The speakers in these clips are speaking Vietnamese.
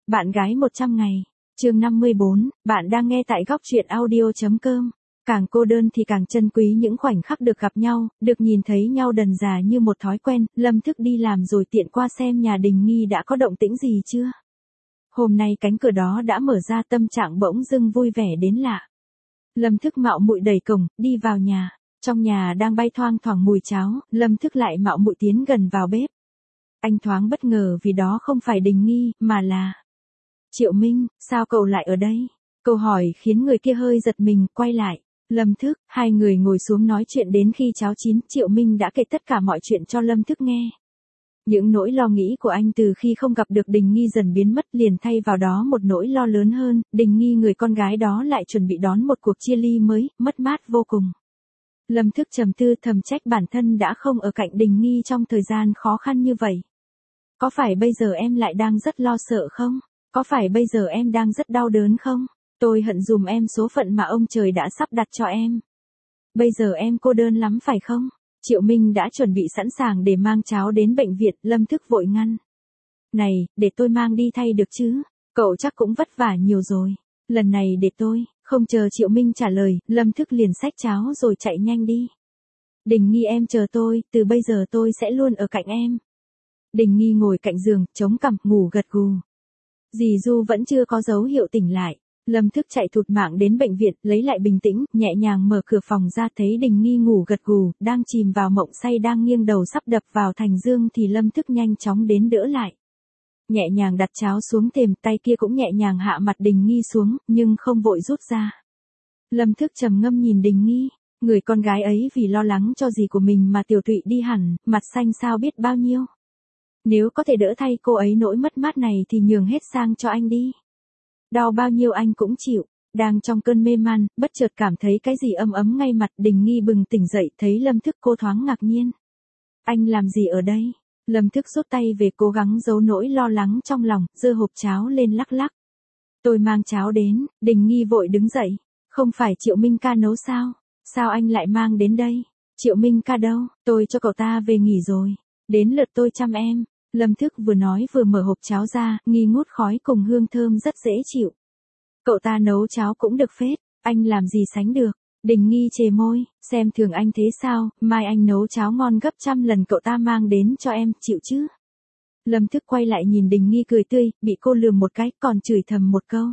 Bạn gái 100 ngày. Chương 54, bạn đang nghe tại góc truyện audio.com. Càng cô đơn thì càng trân quý những khoảnh khắc được gặp nhau, được nhìn thấy nhau dần dà như một thói quen. Lâm Thức đi làm rồi tiện qua xem nhà Đình Nghi đã có động tĩnh gì chưa. Hôm nay cánh cửa đó đã mở ra, tâm trạng bỗng dưng vui vẻ đến lạ. Lâm Thức mạo muội đẩy cổng, đi vào nhà. Trong nhà đang bay thoang thoảng mùi cháo, Lâm Thức lại mạo muội tiến gần vào bếp. Anh thoáng bất ngờ vì đó không phải Đình Nghi, mà là Triệu Minh. Sao cậu lại ở đây? Câu hỏi khiến người kia hơi giật mình, quay lại. Lâm Thức, hai người ngồi xuống nói chuyện đến khi cháo chín. Triệu Minh đã kể tất cả mọi chuyện cho Lâm Thức nghe. Những nỗi lo nghĩ của anh từ khi không gặp được Đình Nghi dần biến mất, liền thay vào đó một nỗi lo lớn hơn. Đình Nghi, người con gái đó, lại chuẩn bị đón một cuộc chia ly mới, mất mát vô cùng. Lâm Thức trầm tư, thầm trách bản thân đã không ở cạnh Đình Nghi trong thời gian khó khăn như vậy. Có phải bây giờ em lại đang rất lo sợ không? Có phải bây giờ em đang rất đau đớn không? Tôi hận dùm em số phận mà ông trời đã sắp đặt cho em. Bây giờ em cô đơn lắm phải không? Triệu Minh đã chuẩn bị sẵn sàng để mang cháo đến bệnh viện. Lâm Thức vội ngăn. Này, để tôi mang đi thay được chứ? Cậu chắc cũng vất vả nhiều rồi. Lần này để tôi. Không chờ Triệu Minh trả lời, Lâm Thức liền xách cháo rồi chạy nhanh đi. Đình Nghi, em chờ tôi, từ bây giờ tôi sẽ luôn ở cạnh em. Đình Nghi ngồi cạnh giường, chống cằm, ngủ gật gù. Dì Du vẫn chưa có dấu hiệu tỉnh lại. Lâm Thức chạy thụt mạng đến bệnh viện, lấy lại bình tĩnh, nhẹ nhàng mở cửa phòng ra, thấy Đình Nghi ngủ gật gù, đang chìm vào mộng say, đang nghiêng đầu sắp đập vào thành giường thì Lâm Thức nhanh chóng đến đỡ lại. Nhẹ nhàng đặt cháo xuống thềm, tay kia cũng nhẹ nhàng hạ mặt Đình Nghi xuống, nhưng không vội rút ra. Lâm Thức trầm ngâm nhìn Đình Nghi, người con gái ấy vì lo lắng cho dì của mình mà tiểu tụy đi hẳn, mặt xanh sao biết bao nhiêu. Nếu có thể đỡ thay cô ấy nỗi mất mát này thì nhường hết sang cho anh đi. Đau bao nhiêu anh cũng chịu. Đang trong cơn mê man, bất chợt cảm thấy cái gì ấm ấm ngay mặt. Đình Nghi bừng tỉnh dậy, thấy Lâm Thức, cô thoáng ngạc nhiên. Anh làm gì ở đây? Lâm Thức rút tay về, cố gắng giấu nỗi lo lắng trong lòng, giơ hộp cháo lên lắc lắc. Tôi mang cháo đến. Đình Nghi vội đứng dậy. Không phải Triệu Minh ca nấu sao? Sao anh lại mang đến đây? Triệu Minh ca đâu? Tôi cho cậu ta về nghỉ rồi. Đến lượt tôi chăm em. Lâm Thức vừa nói vừa mở hộp cháo ra, nghi ngút khói cùng hương thơm rất dễ chịu. Cậu ta nấu cháo cũng được phết, anh làm gì sánh được. Đình Nghi chề môi, xem thường anh thế sao, mai anh nấu cháo ngon gấp trăm lần cậu ta mang đến cho em, chịu chứ. Lâm Thức quay lại nhìn Đình Nghi cười tươi, bị cô lườm một cái, còn chửi thầm một câu.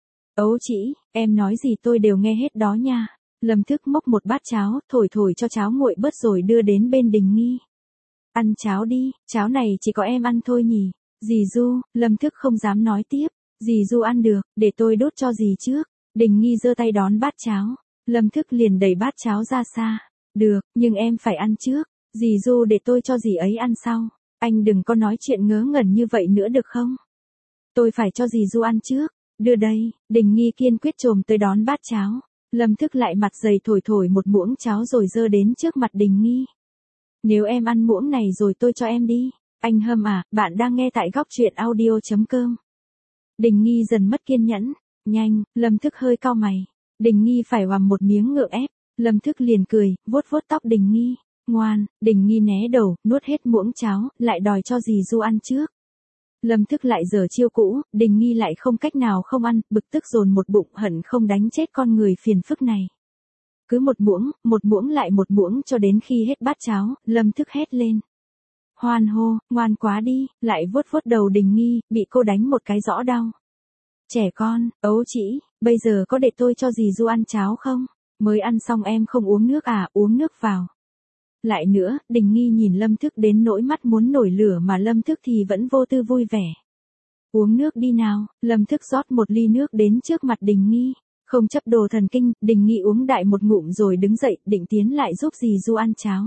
Ấu chỉ, em nói gì tôi đều nghe hết đó nha. Lâm Thức múc một bát cháo, thổi thổi cho cháo nguội bớt rồi đưa đến bên Đình Nghi. Ăn cháo đi, cháo này chỉ có em ăn thôi nhỉ. Dì Du, Lâm Thức không dám nói tiếp. Dì Du ăn được, để tôi đốt cho dì trước. Đình Nghi giơ tay đón bát cháo. Lâm Thức liền đẩy bát cháo ra xa. Được, nhưng em phải ăn trước. Dì Du để tôi cho dì ấy ăn sau. Anh đừng có nói chuyện ngớ ngẩn như vậy nữa được không? Tôi phải cho dì Du ăn trước. Đưa đây. Đình Nghi kiên quyết chồm tới đón bát cháo. Lâm Thức lại mặt dày thổi thổi một muỗng cháo rồi giơ đến trước mặt Đình Nghi. Nếu em ăn muỗng này rồi tôi cho em đi. Anh Hâm à, bạn đang nghe tại góc truyện audio.com. Đình Nghi dần mất kiên nhẫn. Nhanh, Lâm Thức hơi cau mày. Đình Nghi phải oằm một miếng ngượng ép. Lâm Thức liền cười, vuốt vuốt tóc Đình Nghi. Ngoan, Đình Nghi né đầu, nuốt hết muỗng cháo, lại đòi cho dì Du ăn trước. Lâm Thức lại giở chiêu cũ, Đình Nghi lại không cách nào không ăn, bực tức dồn một bụng hận không đánh chết con người phiền phức này. Cứ một muỗng lại một muỗng cho đến khi hết bát cháo, Lâm Thức hét lên. Hoan hô, ngoan quá đi, lại vuốt vuốt đầu Đình Nghi, bị cô đánh một cái rõ đau. Trẻ con, ấu chỉ, bây giờ có để tôi cho dì Du ăn cháo không? Mới ăn xong em không uống nước à, uống nước vào. Lại nữa, Đình Nghi nhìn Lâm Thức đến nỗi mắt muốn nổi lửa mà Lâm Thức thì vẫn vô tư vui vẻ. Uống nước đi nào, Lâm Thức rót một ly nước đến trước mặt Đình Nghi. Không chấp đồ thần kinh, Đình Nghi uống đại một ngụm rồi đứng dậy, định tiến lại giúp dì Du ăn cháo.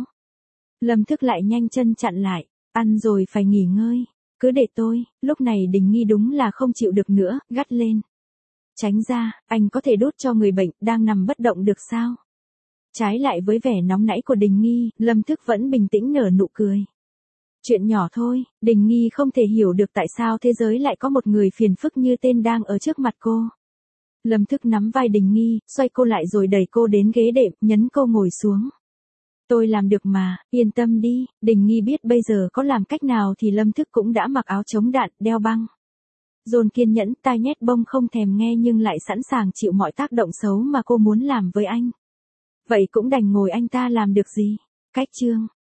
Lâm Thức lại nhanh chân chặn lại, ăn rồi phải nghỉ ngơi, cứ để tôi. Lúc này Đình Nghi đúng là không chịu được nữa, gắt lên. Tránh ra, anh có thể đút cho người bệnh đang nằm bất động được sao? Trái lại với vẻ nóng nảy của Đình Nghi, Lâm Thức vẫn bình tĩnh nở nụ cười. Chuyện nhỏ thôi, Đình Nghi không thể hiểu được tại sao thế giới lại có một người phiền phức như tên đang ở trước mặt cô. Lâm Thức nắm vai Đình Nghi, xoay cô lại rồi đẩy cô đến ghế đệm, nhấn cô ngồi xuống. Tôi làm được mà, yên tâm đi. Đình Nghi biết bây giờ có làm cách nào thì Lâm Thức cũng đã mặc áo chống đạn, đeo băng. John kiên nhẫn, tai nhét bông không thèm nghe nhưng lại sẵn sàng chịu mọi tác động xấu mà cô muốn làm với anh. Vậy cũng đành ngồi, anh ta làm được gì? Cách chương